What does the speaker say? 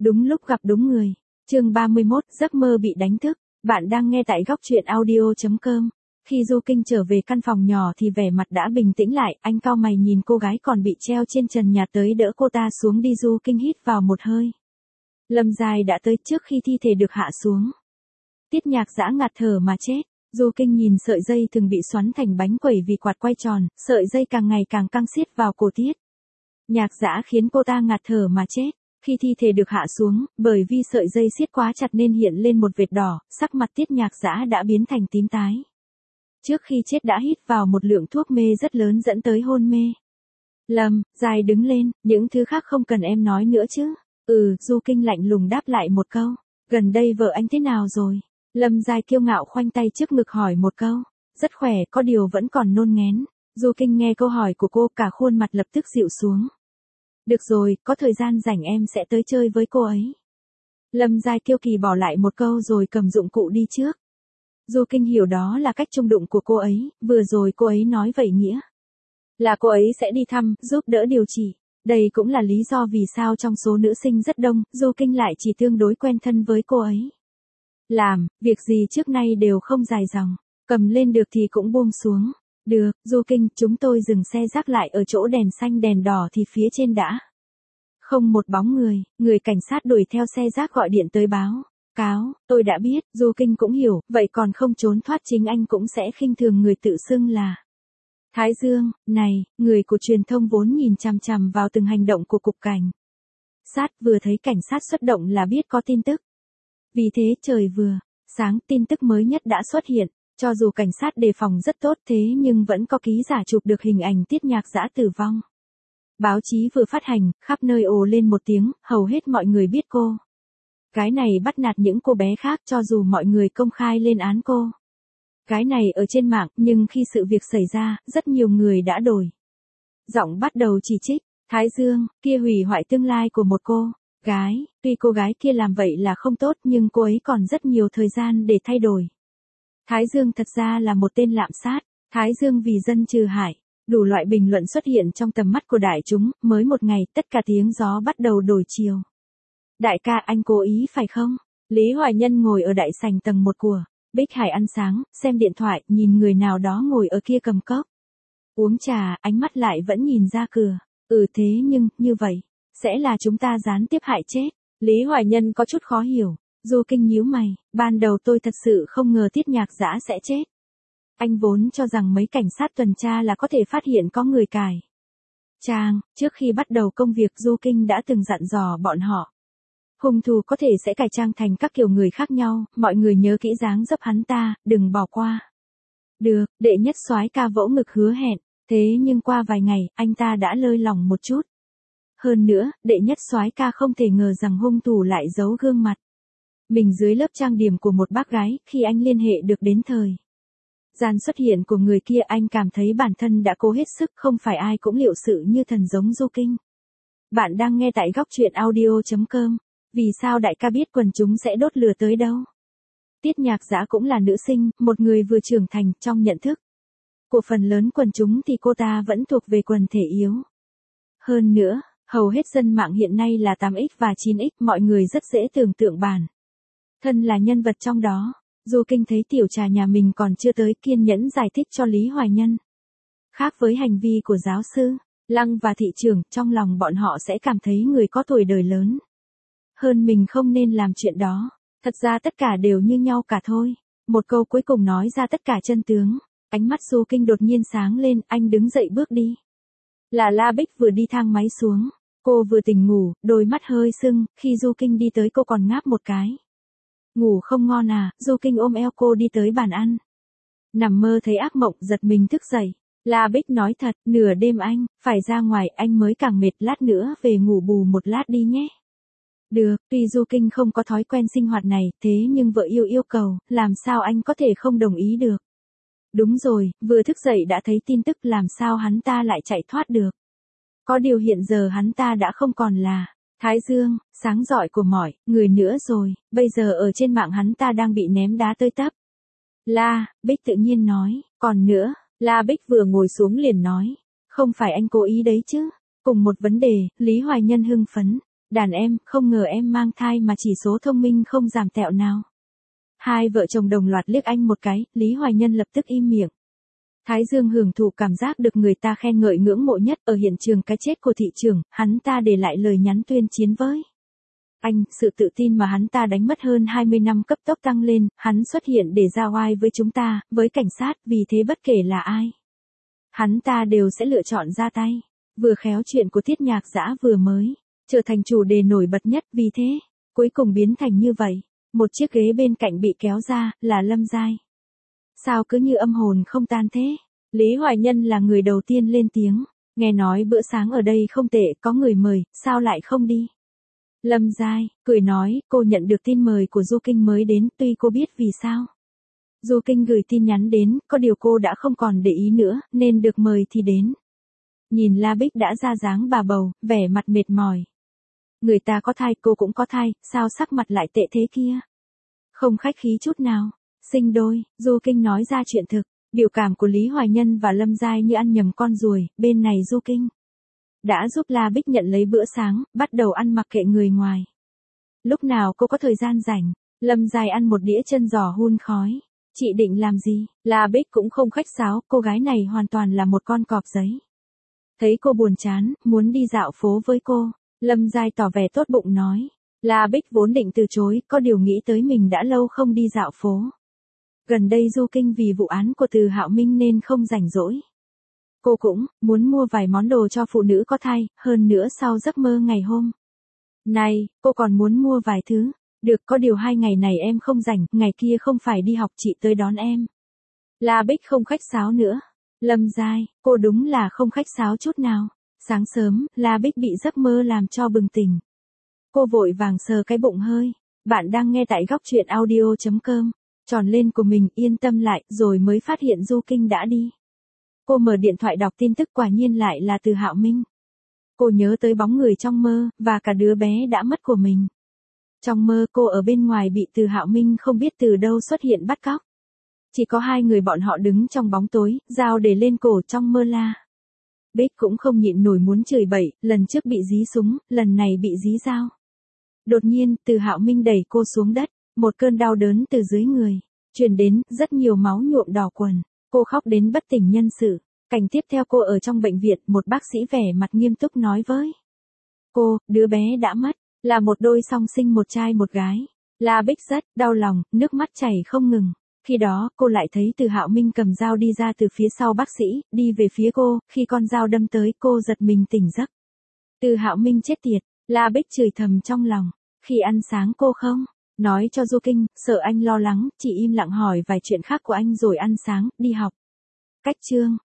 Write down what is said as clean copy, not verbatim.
Đúng lúc gặp đúng người. Chương 31, giấc mơ bị đánh thức. Bạn đang nghe tại góc truyện audio.com. Khi Du Kinh trở về căn phòng nhỏ thì vẻ mặt đã bình tĩnh lại, anh cau mày nhìn cô gái còn bị treo trên trần nhà tới đỡ cô ta xuống đi. Du Kinh hít vào một hơi. Lâm Dài đã tới trước khi thi thể được hạ xuống. Tiết Nhạc Dã ngạt thở mà chết. Du Kinh nhìn sợi dây thường bị xoắn thành bánh quẩy vì quạt quay tròn, sợi dây càng ngày càng căng siết vào cổ Tiết Nhạc Dã khiến cô ta ngạt thở mà chết. Khi thi thể được hạ xuống, bởi vì sợi dây siết quá chặt nên hiện lên một vệt đỏ, sắc mặt Tiết Nhạc Dã đã biến thành tím tái. Trước khi chết đã hít vào một lượng thuốc mê rất lớn dẫn tới hôn mê. Lâm, Dài đứng lên, những thứ khác không cần em nói nữa chứ. Du Kinh lạnh lùng đáp lại một câu. Gần đây vợ anh thế nào rồi? Lâm Dài kiêu ngạo khoanh tay trước ngực hỏi một câu. Rất khỏe, có điều vẫn còn nôn ngén. Du Kinh nghe câu hỏi của cô, cả khuôn mặt lập tức dịu xuống. Được rồi, có thời gian rảnh em sẽ tới chơi với cô ấy. Lâm Giai kiêu kỳ bỏ lại một câu rồi cầm dụng cụ đi trước. Du Kinh hiểu đó là cách trung đụng của cô ấy, vừa rồi cô ấy nói vậy nghĩa là cô ấy sẽ đi thăm, giúp đỡ điều trị. Đây cũng là lý do vì sao trong số nữ sinh rất đông, Du Kinh lại chỉ tương đối quen thân với cô ấy. Làm, việc gì trước nay đều không dài dòng, cầm lên được thì cũng buông xuống. Được, Du Kinh, chúng tôi dừng xe rác lại ở chỗ đèn xanh đèn đỏ thì phía trên đã không một bóng người, người cảnh sát đuổi theo xe rác gọi điện tới báo cáo, tôi đã biết. Du Kinh cũng hiểu, vậy còn không trốn thoát chính anh cũng sẽ khinh thường người tự xưng là Thái Dương. Này, người của truyền thông vốn nhìn chằm chằm vào từng hành động của cục cảnh sát, vừa thấy cảnh sát xuất động là biết có tin tức. Vì thế trời vừa sáng tin tức mới nhất đã xuất hiện. Cho dù cảnh sát đề phòng rất tốt thế nhưng vẫn có ký giả chụp được hình ảnh Tiết Nhạc Dã tử vong. Báo chí vừa phát hành, khắp nơi ồ lên một tiếng, hầu hết mọi người biết cô cái này bắt nạt những cô bé khác cho dù mọi người công khai lên án cô cái này ở trên mạng, nhưng khi sự việc xảy ra, rất nhiều người đã đổi giọng bắt đầu chỉ trích. Thái Dương, kia hủy hoại tương lai của một cô gái. Tuy cô gái kia làm vậy là không tốt nhưng cô ấy còn rất nhiều thời gian để thay đổi. Thái Dương thật ra là một tên lạm sát. Thái Dương vì dân trừ hại. Đủ loại bình luận xuất hiện trong tầm mắt của đại chúng. Mới một ngày, tất cả tiếng gió bắt đầu đổi chiều. Đại ca, anh cố ý phải không? Lý Hoài Nhân ngồi ở đại sảnh tầng 1 của Bích Hải ăn sáng, xem điện thoại, nhìn người nào đó ngồi ở kia cầm cốc uống trà, ánh mắt lại vẫn nhìn ra cửa. Thế nhưng, như vậy sẽ là chúng ta gián tiếp hại chết. Lý Hoài Nhân có chút khó hiểu. Du Kinh nhíu mày, ban đầu tôi thật sự không ngờ Tiết Nhạc Dã sẽ chết. Anh vốn cho rằng mấy cảnh sát tuần tra là có thể phát hiện có người cải trang. Trước khi bắt đầu công việc Du Kinh đã từng dặn dò bọn họ. Hung thủ có thể sẽ cải trang thành các kiểu người khác nhau, mọi người nhớ kỹ dáng dấp hắn ta, đừng bỏ qua. Được, đệ nhất soái ca vỗ ngực hứa hẹn, thế nhưng qua vài ngày, anh ta đã lơi lỏng một chút. Hơn nữa, đệ nhất soái ca không thể ngờ rằng hung thủ lại giấu gương mặt mình dưới lớp trang điểm của một bác gái. Khi anh liên hệ được đến thời gian xuất hiện của người kia, anh cảm thấy bản thân đã cố hết sức, không phải ai cũng liệu sự như thần giống Du Kinh. Bạn đang nghe tại góc truyện audio.com. Vì sao đại ca biết quần chúng sẽ đốt lửa tới đâu? Tiết Nhạc Dã cũng là nữ sinh, một người vừa trưởng thành. Trong nhận thức của phần lớn quần chúng thì cô ta vẫn thuộc về quần thể yếu. Hơn nữa, hầu hết dân mạng hiện nay là 8X và 9X, mọi người rất dễ tưởng tượng bản thân là nhân vật trong đó. Du Kinh thấy tiểu trà nhà mình còn chưa tới, kiên nhẫn giải thích cho Lý Hoài Nhân. Khác với hành vi của giáo sư Lăng và thị trưởng, trong lòng bọn họ sẽ cảm thấy người có tuổi đời lớn hơn mình không nên làm chuyện đó. Thật ra tất cả đều như nhau cả thôi. Một câu cuối cùng nói ra tất cả chân tướng. Ánh mắt Du Kinh đột nhiên sáng lên, anh đứng dậy bước đi. Là La Bích vừa đi thang máy xuống. Cô vừa tỉnh ngủ, đôi mắt hơi sưng, khi Du Kinh đi tới cô còn ngáp một cái. Ngủ không ngon à? Du Kinh ôm eo cô đi tới bàn ăn. Nằm mơ thấy ác mộng, giật mình thức dậy. La Bích nói thật, nửa đêm anh phải ra ngoài, anh mới càng mệt, lát nữa về ngủ bù một lát đi nhé. Được, tuy Du Kinh không có thói quen sinh hoạt này, thế nhưng vợ yêu cầu, làm sao anh có thể không đồng ý được. Đúng rồi, vừa thức dậy đã thấy tin tức, làm sao hắn ta lại chạy thoát được. Có điều hiện giờ hắn ta đã không còn là Thái Dương, sáng rọi của mọi người nữa rồi, bây giờ ở trên mạng hắn ta đang bị ném đá tới tấp. La Bích tự nhiên nói, còn nữa, La Bích vừa ngồi xuống liền nói, không phải anh cố ý đấy chứ. Cùng một vấn đề, Lý Hoài Nhân hưng phấn. Đàn em, không ngờ em mang thai mà chỉ số thông minh không giảm tẹo nào. Hai vợ chồng đồng loạt liếc anh một cái, Lý Hoài Nhân lập tức im miệng. Thái Dương hưởng thụ cảm giác được người ta khen ngợi ngưỡng mộ nhất ở hiện trường cái chết của thị trưởng, hắn ta để lại lời nhắn tuyên chiến với anh, sự tự tin mà hắn ta đánh mất hơn 20 năm cấp tốc tăng lên, hắn xuất hiện để ra oai với chúng ta, với cảnh sát, vì thế bất kể là ai, hắn ta đều sẽ lựa chọn ra tay. Vừa khéo chuyện của Tiết Nhạc Dã vừa mới trở thành chủ đề nổi bật nhất, vì thế cuối cùng biến thành như vậy. Một chiếc ghế bên cạnh bị kéo ra, là Lâm Giai. Sao cứ như âm hồn không tan thế? Lý Hoài Nhân là người đầu tiên lên tiếng. Nghe nói bữa sáng ở đây không tệ, có người mời, sao lại không đi? Lâm Giai cười nói, cô nhận được tin mời của Du Kinh mới đến, tuy cô biết vì sao Du Kinh gửi tin nhắn đến, có điều cô đã không còn để ý nữa, nên được mời thì đến. Nhìn La Bích đã ra dáng bà bầu, vẻ mặt mệt mỏi. Người ta có thai, cô cũng có thai, sao sắc mặt lại tệ thế kia? Không khách khí chút nào. Sinh đôi, Du Kinh nói ra chuyện thực. Biểu cảm của Lý Hoài Nhân và Lâm Giai như ăn nhầm con ruồi, bên này Du Kinh đã giúp La Bích nhận lấy bữa sáng, bắt đầu ăn mặc kệ người ngoài. Lúc nào cô có thời gian rảnh, Lâm Giai ăn một đĩa chân giò hun khói. Chị định làm gì? La Bích cũng không khách sáo, cô gái này hoàn toàn là một con cọp giấy. Thấy cô buồn chán, muốn đi dạo phố với cô, Lâm Giai tỏ vẻ tốt bụng nói. La Bích vốn định từ chối, có điều nghĩ tới mình đã lâu không đi dạo phố. Gần đây Du Kinh vì vụ án của Từ Hạo Minh nên không rảnh rỗi. Cô cũng muốn mua vài món đồ cho phụ nữ có thai, hơn nữa sau giấc mơ ngày hôm này, cô còn muốn mua vài thứ. Được, có điều 2 ngày này em không rảnh, ngày kia không phải đi học, chị tới đón em. La Bích không khách sáo nữa. Lâm Giai, cô đúng là không khách sáo chút nào. Sáng sớm, La Bích bị giấc mơ làm cho bừng tỉnh. Cô vội vàng sờ cái bụng hơi. Bạn đang nghe tại góc truyện audio.com. Tròn lên của mình, yên tâm lại, rồi mới phát hiện Du Kinh đã đi. Cô mở điện thoại đọc tin tức, quả nhiên lại là Từ Hạo Minh. Cô nhớ tới bóng người trong mơ, và cả đứa bé đã mất của mình. Trong mơ cô ở bên ngoài bị Từ Hạo Minh không biết từ đâu xuất hiện bắt cóc. Chỉ có 2 người bọn họ đứng trong bóng tối, dao để lên cổ trong mơ La Bích cũng không nhịn nổi muốn chửi bậy, lần trước bị dí súng, lần này bị dí dao. Đột nhiên, Từ Hạo Minh đẩy cô xuống đất, một cơn đau đớn từ dưới người truyền đến, rất nhiều máu nhuộm đỏ quần. Cô khóc đến bất tỉnh nhân sự. Cảnh tiếp theo cô ở trong bệnh viện, một bác sĩ vẻ mặt nghiêm túc nói với cô, đứa bé đã mất, là một đôi song sinh, một trai một gái. La Bích rất đau lòng, nước mắt chảy không ngừng. Khi đó, cô lại thấy Từ Hạo Minh cầm dao đi ra từ phía sau bác sĩ, đi về phía cô, khi con dao đâm tới, cô giật mình tỉnh giấc. Từ Hạo Minh chết tiệt, La Bích chửi thầm trong lòng. Khi ăn sáng cô không nói cho Du Kinh, sợ anh lo lắng, chỉ im lặng hỏi vài chuyện khác của anh rồi ăn sáng, đi học. Cách chương